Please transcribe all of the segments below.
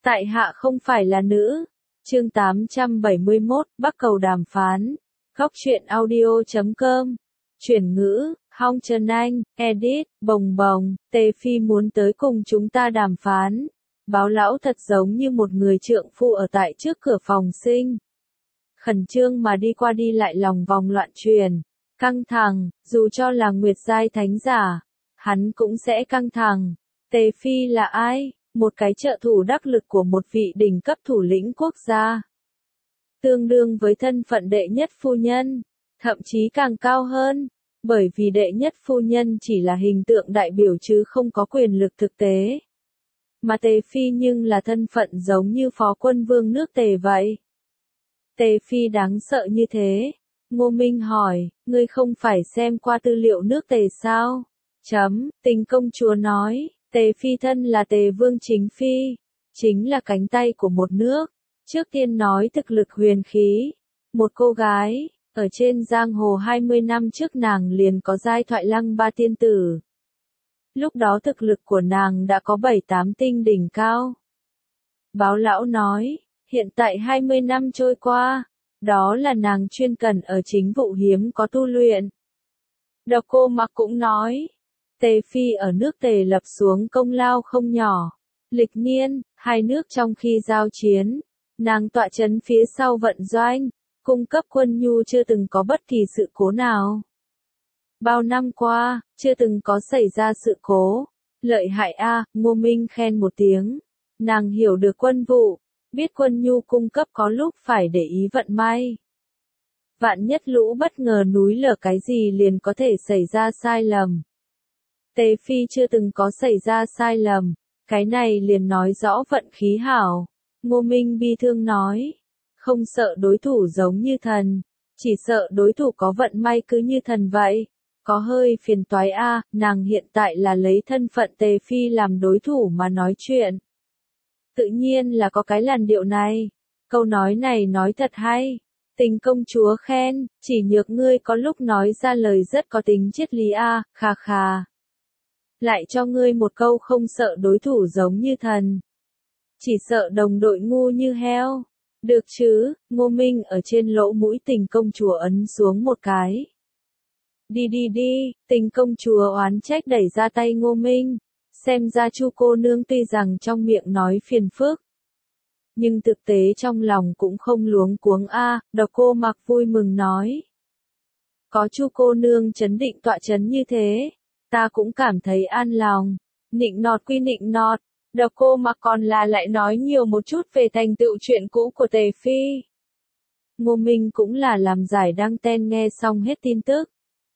Tại hạ không phải là nữ. Chương 871, Bắc cầu đàm phán. Góc truyện audio.com. Chuyển ngữ, Hong Trần Anh, edit, bồng bồng, Tề Phi muốn tới cùng chúng ta đàm phán. Báo lão thật giống như một người trượng phu ở tại trước cửa phòng sinh. Khẩn trương mà đi qua đi lại lòng vòng loạn truyền. Căng thẳng, dù cho là Nguyệt Giai Thánh Giả, hắn cũng sẽ căng thẳng. Tề Phi là ai? Một cái trợ thủ đắc lực của một vị đỉnh cấp thủ lĩnh quốc gia. Tương đương với thân phận đệ nhất phu nhân, thậm chí càng cao hơn, bởi vì đệ nhất phu nhân chỉ là hình tượng đại biểu chứ không có quyền lực thực tế. Mà Tề Phi nhưng là thân phận giống như phó quân vương nước Tề vậy. Tề Phi đáng sợ như thế. Ngô Minh hỏi, ngươi không phải xem qua tư liệu nước Tề sao? Tình công chúa nói, Tề Phi thân là Tề Vương Chính Phi, chính là cánh tay của một nước. Trước tiên nói thực lực huyền khí. Một cô gái, ở trên giang hồ 20 năm trước nàng liền có giai thoại lăng ba tiên tử. Lúc đó thực lực của nàng đã có 7-8 tinh đỉnh cao. Báo lão nói, hiện tại 20 năm trôi qua, đó là nàng chuyên cần ở chính vụ hiếm có tu luyện. Độc Cô Mặc cũng nói, Tề Phi ở nước Tề lập xuống công lao không nhỏ. Lịch niên, hai nước trong khi giao chiến, nàng tọa chấn phía sau vận doanh, cung cấp quân nhu chưa từng có bất kỳ sự cố nào. Bao năm qua, chưa từng có xảy ra sự cố. Lợi hại a, Ngô Minh khen một tiếng. Nàng hiểu được quân vụ, biết quân nhu cung cấp có lúc phải để ý vận may. Vạn nhất lũ bất ngờ núi lở cái gì liền có thể xảy ra sai lầm. Tề Phi chưa từng có xảy ra sai lầm, cái này liền nói rõ vận khí hảo. Ngô Minh bi thương nói, không sợ đối thủ giống như thần, chỉ sợ đối thủ có vận may cứ như thần vậy. Có hơi phiền toái a, nàng hiện tại là lấy thân phận Tề Phi làm đối thủ mà nói chuyện. Tự nhiên là có cái làn điệu này. Câu nói này nói thật hay. Tình công chúa khen, chỉ nhược ngươi có lúc nói ra lời rất có tính triết lý a, khà khà. Lại cho ngươi một câu không sợ đối thủ giống như thần. Chỉ sợ đồng đội ngu như heo. Được chứ, Ngô Minh ở trên lỗ mũi tình công chúa ấn xuống một cái. Đi, tình công chúa oán trách đẩy ra tay Ngô Minh. Xem ra Chu cô nương tuy rằng trong miệng nói phiền phức, nhưng thực tế trong lòng cũng không luống cuống a. Độc Cô Mặc vui mừng nói. Có Chu cô nương trấn định tọa trấn như thế, ta cũng cảm thấy an lòng. Nịnh nọt quy nịnh nọt, Độc Cô Mặc còn là lại nói nhiều một chút về thành tựu chuyện cũ của Tề Phi. Ngô Minh cũng là làm giải đăng ten nghe xong hết tin tức.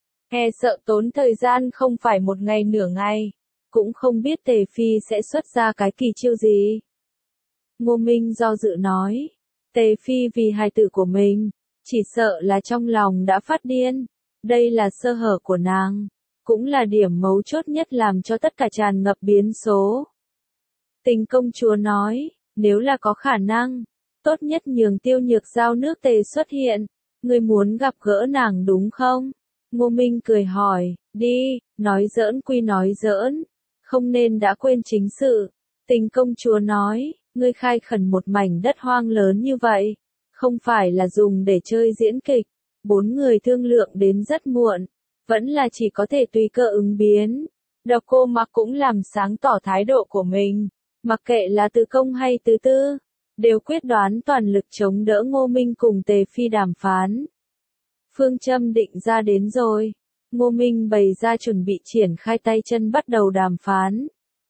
E sợ tốn thời gian không phải một ngày nửa ngày, cũng không biết Tề Phi sẽ xuất ra cái kỳ chiêu gì. Ngô Minh do dự nói, Tề Phi vì hài tử của mình, chỉ sợ là trong lòng đã phát điên. Đây là sơ hở của nàng, cũng là điểm mấu chốt nhất làm cho tất cả tràn ngập biến số. Tình công chúa nói, nếu là có khả năng, tốt nhất nhường Tiêu Nhược Giao nước Tề xuất hiện. Ngươi muốn gặp gỡ nàng đúng không? Ngô Minh cười hỏi, đi, nói giỡn quy nói giỡn, không nên đã quên chính sự. Tình công chúa nói, ngươi khai khẩn một mảnh đất hoang lớn như vậy, không phải là dùng để chơi diễn kịch. 4 người thương lượng đến rất muộn, vẫn là chỉ có thể tùy cơ ứng biến. Độc Cô Mặc cũng làm sáng tỏ thái độ của mình, mặc kệ là từ công hay từ tư, đều quyết đoán toàn lực chống đỡ Ngô Minh cùng Tề Phi đàm phán. Phương châm định ra đến rồi, Ngô Minh bày ra chuẩn bị triển khai tay chân bắt đầu đàm phán.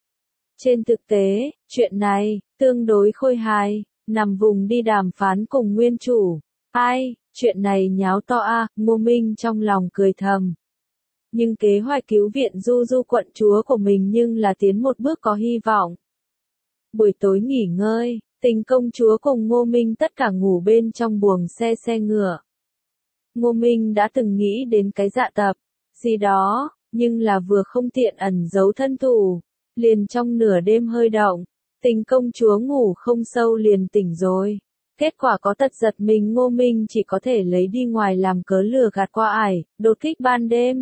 Trên thực tế, chuyện này, tương đối khôi hài, nằm vùng đi đàm phán cùng nguyên chủ. Ai, chuyện này nháo to a, Ngô Minh trong lòng cười thầm. Nhưng kế hoạch cứu viện Du Du quận chúa của mình nhưng là tiến một bước có hy vọng. Buổi tối nghỉ ngơi, tình công chúa cùng Ngô Minh tất cả ngủ bên trong buồng xe ngựa. Ngô Minh đã từng nghĩ đến cái dạ tập, gì đó, nhưng là vừa không tiện ẩn giấu thân thủ, liền trong nửa đêm hơi động, tình công chúa ngủ không sâu liền tỉnh rồi. Kết quả có tật giật mình Ngô Minh chỉ có thể lấy đi ngoài làm cớ lừa gạt qua ải, đột kích ban đêm.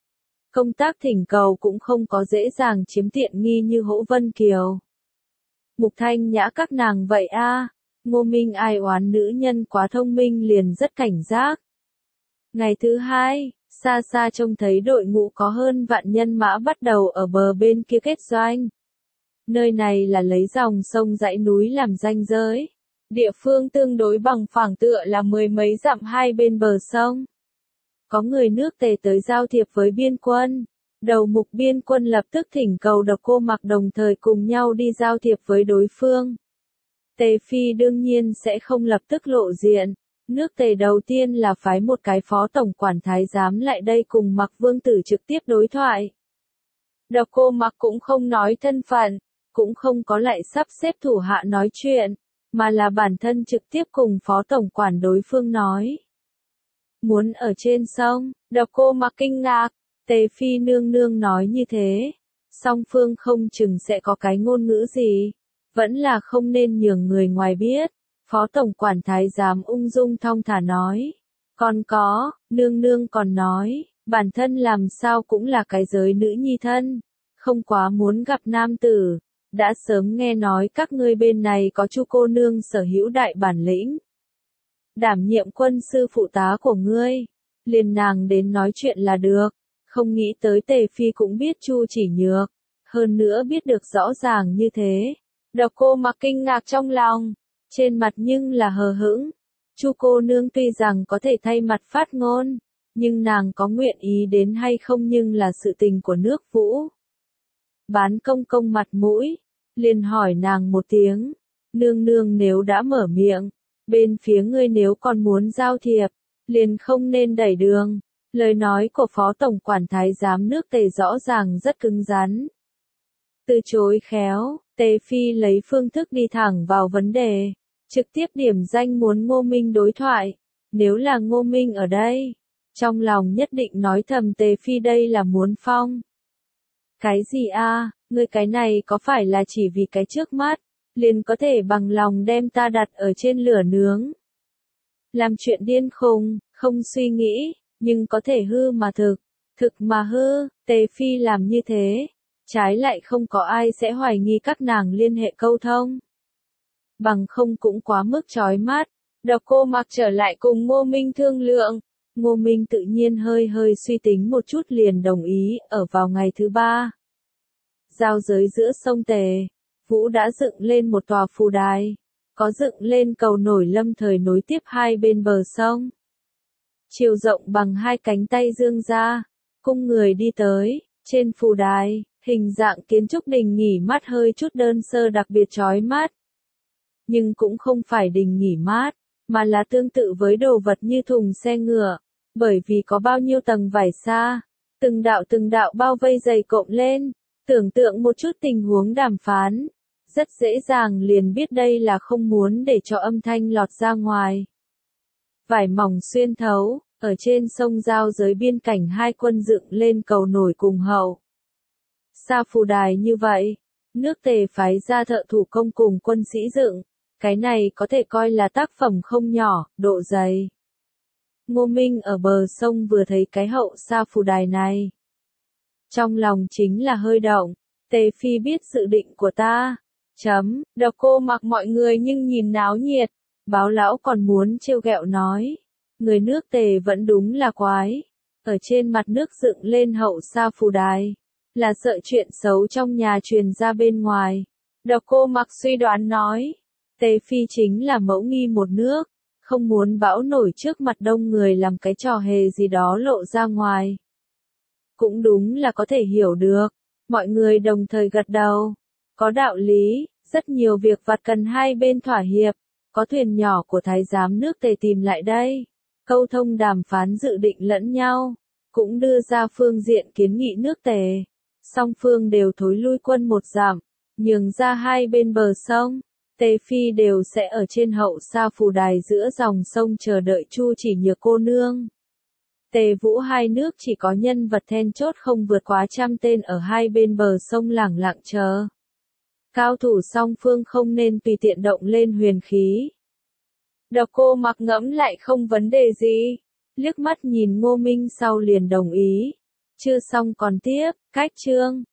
Công tác thỉnh cầu cũng không có dễ dàng chiếm tiện nghi như Hỗ Vân Kiều. Mục Thanh Nhã các nàng vậy a. Ngô Minh ai oán nữ nhân quá thông minh liền rất cảnh giác. Ngày thứ hai, xa xa trông thấy đội ngũ có hơn vạn nhân mã bắt đầu ở bờ bên kia kết doanh. Nơi này là lấy dòng sông dãy núi làm ranh giới. Địa phương tương đối bằng phẳng tựa là mười mấy dặm hai bên bờ sông. Có người nước Tề tới giao thiệp với biên quân. Đầu mục biên quân lập tức thỉnh cầu Độc Cô Mặc đồng thời cùng nhau đi giao thiệp với đối phương. Tề Phi đương nhiên sẽ không lập tức lộ diện. Nước Tề đầu tiên là phái một cái phó tổng quản thái giám lại đây cùng Mặc Vương tử trực tiếp đối thoại. Độc Cô Mặc cũng không nói thân phận, cũng không có lại sắp xếp thủ hạ nói chuyện, mà là bản thân trực tiếp cùng phó tổng quản đối phương nói. Muốn ở trên sông, Độc Cô Mặc kinh ngạc, Tề Phi nương nương nói như thế, song phương không chừng sẽ có cái ngôn ngữ gì, vẫn là không nên nhường người ngoài biết. Phó tổng quản thái giám ung dung thong thả nói, còn có, nương nương còn nói, bản thân làm sao cũng là cái giới nữ nhi thân, không quá muốn gặp nam tử, đã sớm nghe nói các ngươi bên này có Chu cô nương sở hữu đại bản lĩnh. Đảm nhiệm quân sư phụ tá của ngươi, liền nàng đến nói chuyện là được, không nghĩ tới Tề Phi cũng biết Chu Chỉ Nhược, hơn nữa biết được rõ ràng như thế. Độc Cô Mặc kinh ngạc trong lòng, trên mặt nhưng là hờ hững. Chu cô nương tuy rằng có thể thay mặt phát ngôn, nhưng nàng có nguyện ý đến hay không nhưng là sự tình của nước Vũ. Bán công công mặt mũi, liền hỏi nàng một tiếng, nương nương nếu đã mở miệng, bên phía ngươi nếu còn muốn giao thiệp, liền không nên đẩy đường. Lời nói của phó tổng quản thái giám nước Tề rõ ràng rất cứng rắn. Từ chối khéo, Tề Phi lấy phương thức đi thẳng vào vấn đề, trực tiếp điểm danh muốn Ngô Minh đối thoại. Nếu là Ngô Minh ở đây, trong lòng nhất định nói thầm Tề Phi đây là muốn phong. Cái gì a? Ngươi cái này có phải là chỉ vì cái trước mắt, liền có thể bằng lòng đem ta đặt ở trên lửa nướng? Làm chuyện điên khùng, không suy nghĩ, nhưng có thể hư mà thực, thực mà hư. Tề Phi làm như thế, trái lại không có ai sẽ hoài nghi các nàng liên hệ câu thông. Bằng không cũng quá mức chói mắt. Độc Cô Mặc trở lại cùng Ngô Minh thương lượng. Ngô Minh tự nhiên hơi suy tính một chút liền đồng ý, ở vào ngày thứ 3. Giao giới giữa sông Tề, Vũ đã dựng lên một tòa phù đài, có dựng lên cầu nổi lâm thời nối tiếp hai bên bờ sông. Chiều rộng bằng hai cánh tay dương ra, cung người đi tới, trên phù đài, hình dạng kiến trúc đình nghỉ mát hơi chút đơn sơ đặc biệt chói mắt. Nhưng cũng không phải đình nghỉ mát, mà là tương tự với đồ vật như thùng xe ngựa, bởi vì có bao nhiêu tầng vải xa, từng đạo bao vây dày cộm lên, tưởng tượng một chút tình huống đàm phán, rất dễ dàng liền biết đây là không muốn để cho âm thanh lọt ra ngoài. Vải mỏng xuyên thấu, ở trên sông giao giới biên cảnh hai quân dựng lên cầu nổi cùng hậu. Sa phù đài như vậy, nước Tề phái ra thợ thủ công cùng quân sĩ dựng, cái này có thể coi là tác phẩm không nhỏ, độ dày. Ngô Minh ở bờ sông vừa thấy cái hậu sa phù đài này. Trong lòng chính là hơi động, Tề Phi biết dự định của ta. Độc Cô Mặc mọi người nhưng nhìn náo nhiệt, báo lão còn muốn trêu ghẹo nói. Người nước Tề vẫn đúng là quái. Ở trên mặt nước dựng lên hậu sa phù đài, là sợ chuyện xấu trong nhà truyền ra bên ngoài. Độc Cô Mặc suy đoán nói, Tề Phi chính là mẫu nghi một nước, không muốn bão nổi trước mặt đông người làm cái trò hề gì đó lộ ra ngoài. Cũng đúng là có thể hiểu được, mọi người đồng thời gật đầu. Có đạo lý, rất nhiều việc vặt cần hai bên thỏa hiệp, có thuyền nhỏ của thái giám nước Tề tìm lại đây, câu thông đàm phán dự định lẫn nhau, cũng đưa ra phương diện kiến nghị nước Tề. Song phương đều thối lui quân một dặm, nhường ra hai bên bờ sông, Tề Phi đều sẽ ở trên hậu sa phù đài giữa dòng sông chờ đợi Chu Chỉ Nhược cô nương. Tề Vũ hai nước chỉ có nhân vật then chốt không vượt quá 100 tên ở hai bên bờ sông lẳng lặng chờ. Cao thủ song phương không nên tùy tiện động lên huyền khí. Độc Cô Mặc ngẫm lại không vấn đề gì, liếc mắt nhìn Ngô Minh sau liền đồng ý. Chưa xong còn tiếp, cách chương